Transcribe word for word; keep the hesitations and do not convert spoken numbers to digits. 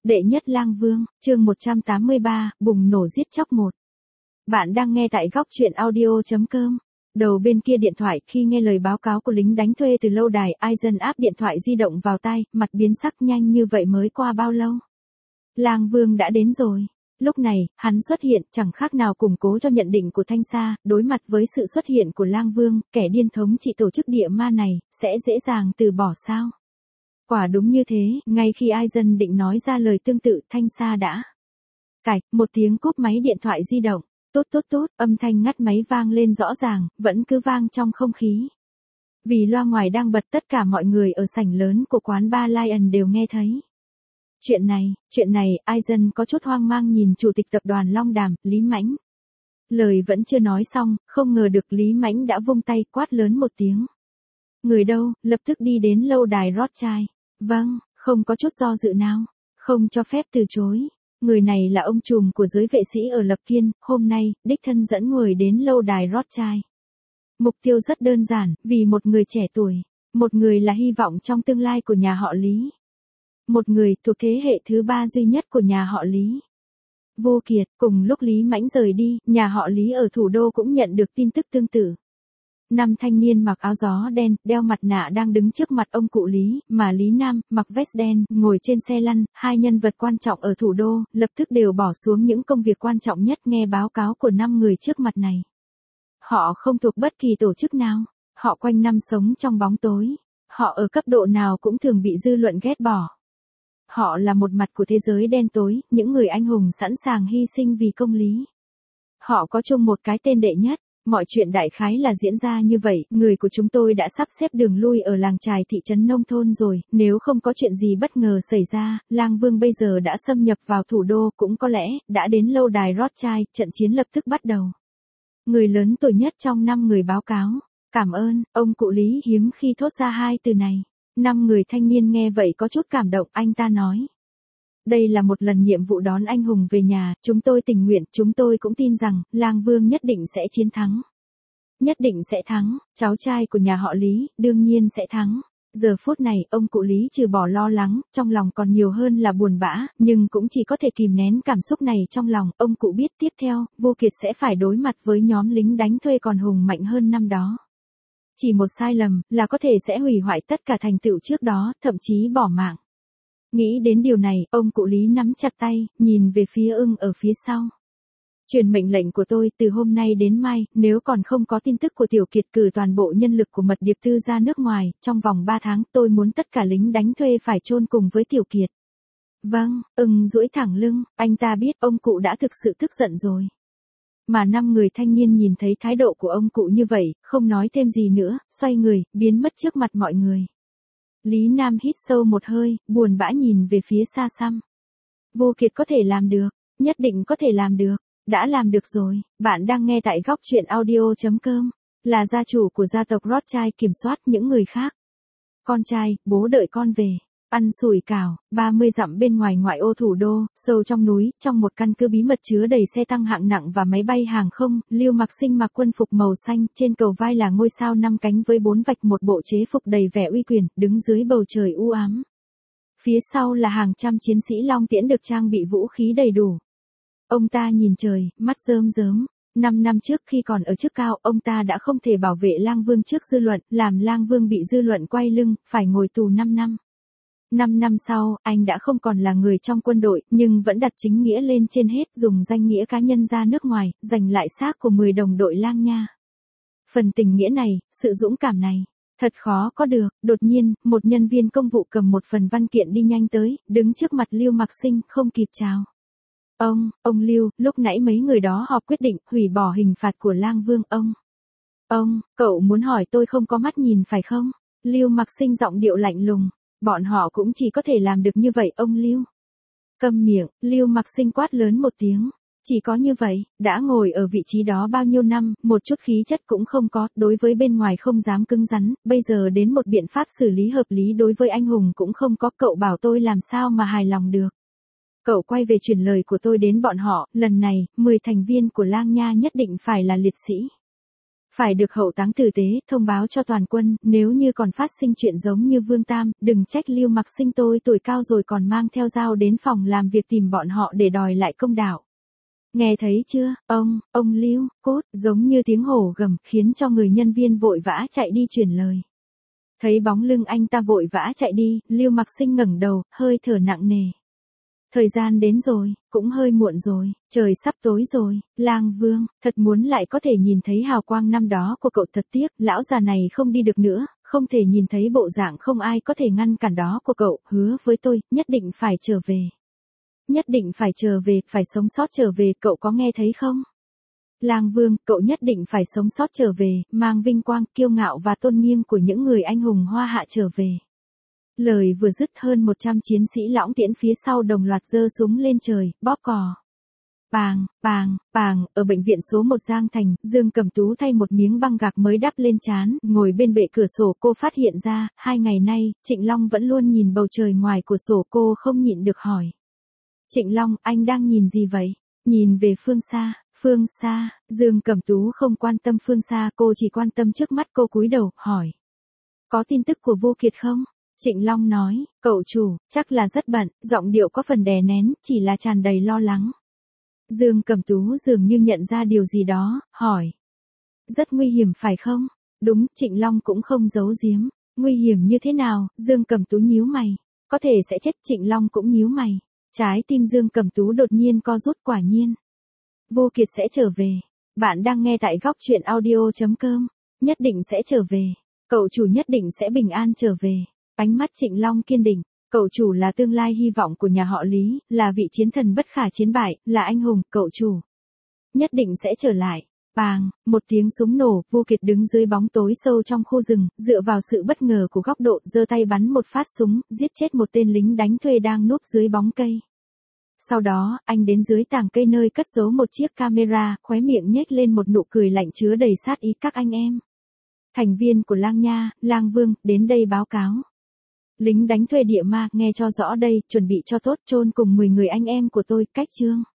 Đệ nhất lang vương, chương một trăm tám mươi ba, bùng nổ giết chóc một. Bạn đang nghe tại góc truyện audio chấm com. Đầu bên kia điện thoại khi nghe lời báo cáo của lính đánh thuê từ lâu đài, Aizen áp điện thoại di động vào tai, mặt biến sắc. Nhanh như vậy mới qua bao lâu? Lang vương đã đến rồi. Lúc này, hắn xuất hiện chẳng khác nào củng cố cho nhận định của Thanh Sa, đối mặt với sự xuất hiện của lang vương, kẻ điên thống trị tổ chức địa ma này, sẽ dễ dàng từ bỏ sao? Quả đúng như thế, ngay khi Aizen định nói ra lời tương tự, Thanh Sa đã cạch, một tiếng cúp máy điện thoại di động. Tốt tốt tốt, âm thanh ngắt máy vang lên rõ ràng, vẫn cứ vang trong không khí. Vì loa ngoài đang bật, tất cả mọi người ở sảnh lớn của quán bar Lion đều nghe thấy. Chuyện này, chuyện này, Aizen có chút hoang mang nhìn chủ tịch tập đoàn Long Đàm, Lý Mãnh. Lời vẫn chưa nói xong, không ngờ được Lý Mãnh đã vung tay quát lớn một tiếng. Người đâu, lập tức đi đến lâu đài Rothschild. Vâng, không có chút do dự nào, không cho phép từ chối. Người này là ông trùm của giới vệ sĩ ở Lập Kiên, hôm nay, đích thân dẫn người đến lâu đài Rothschild. Mục tiêu rất đơn giản, vì một người trẻ tuổi, một người là hy vọng trong tương lai của nhà họ Lý. Một người thuộc thế hệ thứ ba duy nhất của nhà họ Lý. Vô Kiệt, cùng lúc Lý Mãnh rời đi, nhà họ Lý ở thủ đô cũng nhận được tin tức tương tự. Năm thanh niên mặc áo gió đen, đeo mặt nạ đang đứng trước mặt ông cụ Lý, mà Lý Nam, mặc vest đen, ngồi trên xe lăn, hai nhân vật quan trọng ở thủ đô, lập tức đều bỏ xuống những công việc quan trọng nhất nghe báo cáo của năm người trước mặt này. Họ không thuộc bất kỳ tổ chức nào, họ quanh năm sống trong bóng tối, họ ở cấp độ nào cũng thường bị dư luận ghét bỏ. Họ là một mặt của thế giới đen tối, những người anh hùng sẵn sàng hy sinh vì công lý. Họ có chung một cái tên đệ nhất. Mọi chuyện đại khái là diễn ra như vậy, người của chúng tôi đã sắp xếp đường lui ở làng trài thị trấn nông thôn rồi, nếu không có chuyện gì bất ngờ xảy ra, lang vương bây giờ đã xâm nhập vào thủ đô, cũng có lẽ, đã đến lâu đài Rothschild, trận chiến lập tức bắt đầu. Người lớn tuổi nhất trong năm người báo cáo, cảm ơn, ông cụ Lý hiếm khi thốt ra hai từ này. Năm người thanh niên nghe vậy có chút cảm động, anh ta nói. Đây là một lần nhiệm vụ đón anh hùng về nhà, chúng tôi tình nguyện, chúng tôi cũng tin rằng, lang vương nhất định sẽ chiến thắng. Nhất định sẽ thắng, cháu trai của nhà họ Lý, đương nhiên sẽ thắng. Giờ phút này, ông cụ Lý trừ bỏ lo lắng, trong lòng còn nhiều hơn là buồn bã, nhưng cũng chỉ có thể kìm nén cảm xúc này trong lòng. Ông cụ biết tiếp theo, Vô Kiệt sẽ phải đối mặt với nhóm lính đánh thuê còn hùng mạnh hơn năm đó. Chỉ một sai lầm, là có thể sẽ hủy hoại tất cả thành tựu trước đó, thậm chí bỏ mạng. Nghĩ đến điều này, ông cụ Lý nắm chặt tay, nhìn về phía ưng ở phía sau. Truyền mệnh lệnh của tôi từ hôm nay đến mai, nếu còn không có tin tức của Tiểu Kiệt cử toàn bộ nhân lực của mật điệp tư ra nước ngoài, trong vòng ba tháng tôi muốn tất cả lính đánh thuê phải chôn cùng với Tiểu Kiệt. Vâng, ưng duỗi thẳng lưng, anh ta biết ông cụ đã thực sự tức giận rồi. Mà năm người thanh niên nhìn thấy thái độ của ông cụ như vậy, không nói thêm gì nữa, xoay người, biến mất trước mặt mọi người. Lý Nam hít sâu một hơi, buồn bã nhìn về phía xa xăm. Vô Kiệt có thể làm được, nhất định có thể làm được, đã làm được rồi. Bạn đang nghe tại góc truyện audio chấm com, là gia chủ của gia tộc Rothschild kiểm soát những người khác. Con trai, bố đợi con về. Ăn sủi cảo, ba mươi dặm bên ngoài ngoại ô thủ đô, sâu trong núi, trong một căn cứ bí mật chứa đầy xe tăng hạng nặng và máy bay hàng không, Lưu Mặc Sinh mặc quân phục màu xanh, trên cầu vai là ngôi sao năm cánh với bốn vạch, một bộ chế phục đầy vẻ uy quyền, đứng dưới bầu trời u ám. Phía sau là hàng trăm chiến sĩ Long Tiễn được trang bị vũ khí đầy đủ. Ông ta nhìn trời, mắt rơm rớm. Năm năm trước khi còn ở chức cao, ông ta đã không thể bảo vệ lang vương trước dư luận, làm lang vương bị dư luận quay lưng, phải ngồi tù năm năm. Năm năm sau, anh đã không còn là người trong quân đội, nhưng vẫn đặt chính nghĩa lên trên hết, dùng danh nghĩa cá nhân ra nước ngoài, giành lại xác của mười đồng đội lang nha. Phần tình nghĩa này, sự dũng cảm này, thật khó có được. Đột nhiên, một nhân viên công vụ cầm một phần văn kiện đi nhanh tới, đứng trước mặt Lưu Mặc Sinh, không kịp chào. Ông, ông Lưu, lúc nãy mấy người đó họp quyết định, hủy bỏ hình phạt của lang vương, ông. Ông, cậu muốn hỏi tôi không có mắt nhìn phải không? Lưu Mặc Sinh giọng điệu lạnh lùng. Bọn họ cũng chỉ có thể làm được như vậy, ông Lưu. Câm miệng, Lưu Mặc Sinh quát lớn một tiếng. Chỉ có như vậy, đã ngồi ở vị trí đó bao nhiêu năm, một chút khí chất cũng không có, đối với bên ngoài không dám cứng rắn, bây giờ đến một biện pháp xử lý hợp lý đối với anh hùng cũng không có, cậu bảo tôi làm sao mà hài lòng được. Cậu quay về truyền lời của tôi đến bọn họ, lần này, mười thành viên của lang nha nhất định phải là liệt sĩ. Phải được hậu táng tử tế, thông báo cho toàn quân, nếu như còn phát sinh chuyện giống như Vương Tam, đừng trách Lưu Mặc Sinh tôi tuổi cao rồi còn mang theo dao đến phòng làm việc tìm bọn họ để đòi lại công đạo. Nghe thấy chưa, ông, ông Lưu, cốt, giống như tiếng hổ gầm, khiến cho người nhân viên vội vã chạy đi truyền lời. Thấy bóng lưng anh ta vội vã chạy đi, Lưu Mặc Sinh ngẩng đầu, hơi thở nặng nề. Thời gian đến rồi, cũng hơi muộn rồi, trời sắp tối rồi, Lang Vương, thật muốn lại có thể nhìn thấy hào quang năm đó của cậu thật tiếc, lão già này không đi được nữa, không thể nhìn thấy bộ dạng không ai có thể ngăn cản đó của cậu, hứa với tôi, nhất định phải trở về. Nhất định phải trở về, phải sống sót trở về, cậu có nghe thấy không? Lang Vương, cậu nhất định phải sống sót trở về, mang vinh quang, kiêu ngạo và tôn nghiêm của những người anh hùng Hoa Hạ trở về. Lời vừa dứt hơn một trăm chiến sĩ Lõng Tiễn phía sau đồng loạt giơ súng lên trời, bóp cò. Bàng, bàng, bàng, ở bệnh viện số một Giang Thành, Dương Cẩm Tú thay một miếng băng gạc mới đắp lên trán, ngồi bên bệ cửa sổ cô phát hiện ra, hai ngày nay, Trịnh Long vẫn luôn nhìn bầu trời ngoài cửa sổ cô không nhịn được hỏi. Trịnh Long, anh đang nhìn gì vậy? Nhìn về phương xa, phương xa, Dương Cẩm Tú không quan tâm phương xa, cô chỉ quan tâm trước mắt, cô cúi đầu, hỏi. Có tin tức của Vô Kiệt không? Trịnh Long nói, cậu chủ, chắc là rất bận, giọng điệu có phần đè nén, chỉ là tràn đầy lo lắng. Dương Cẩm Tú dường như nhận ra điều gì đó, hỏi. Rất nguy hiểm phải không? Đúng, Trịnh Long cũng không giấu giếm. Nguy hiểm như thế nào? Dương Cẩm Tú nhíu mày. Có thể sẽ chết, Trịnh Long cũng nhíu mày. Trái tim Dương Cẩm Tú đột nhiên co rút, quả nhiên. Vô Kiệt sẽ trở về. Bạn đang nghe tại góc truyện audio chấm com. Nhất định sẽ trở về. Cậu chủ nhất định sẽ bình an trở về. Ánh mắt Trịnh Long kiên định. Cậu chủ là tương lai hy vọng của nhà họ Lý, là vị chiến thần bất khả chiến bại, là anh hùng, cậu chủ. Nhất định sẽ trở lại. Bàng, một tiếng súng nổ, Vô Kiệt đứng dưới bóng tối sâu trong khu rừng, dựa vào sự bất ngờ của góc độ, giơ tay bắn một phát súng, giết chết một tên lính đánh thuê đang núp dưới bóng cây. Sau đó, anh đến dưới tàng cây nơi cất giấu một chiếc camera, khóe miệng nhếch lên một nụ cười lạnh chứa đầy sát ý. Các anh em, thành viên của Lang Nha, Lang Vương, đến đây báo cáo. Lính đánh thuê địa ma, nghe cho rõ đây, chuẩn bị cho tốt, chôn cùng mười người anh em của tôi, cách chương.